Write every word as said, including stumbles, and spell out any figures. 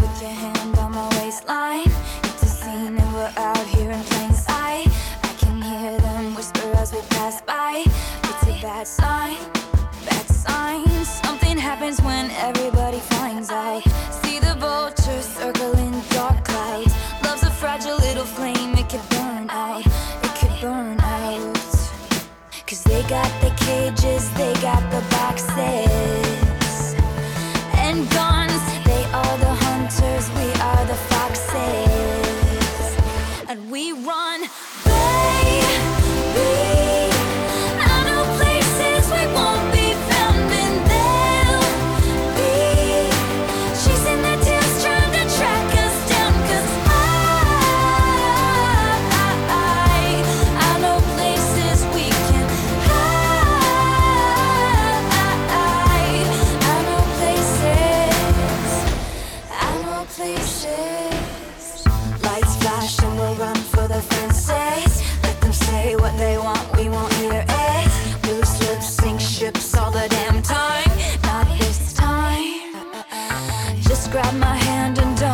Put your hand on my waistline. It's a scene and we're out here in plain sight. I can hear them whisper as we pass by. It's a bad sign, bad sign. Something happens when everybody finds out. See the vultures circling dark clouds. Love's a fragile little flame, it could burn out, it could burn out. Cause they got the cages, they got the boxes and guns. They are the hunters, we are the foxes. And we run, baby. I know places we won't be found, and they'll be chasing their tails, trying to track us down. Cause I, I, I know places we can hide. I know places, I know places. Lights flash and we'll run for the fences. Let them say what they want, we won't hear it. Loose lips sink ships all the damn time. Not this time. Just grab my hand and don't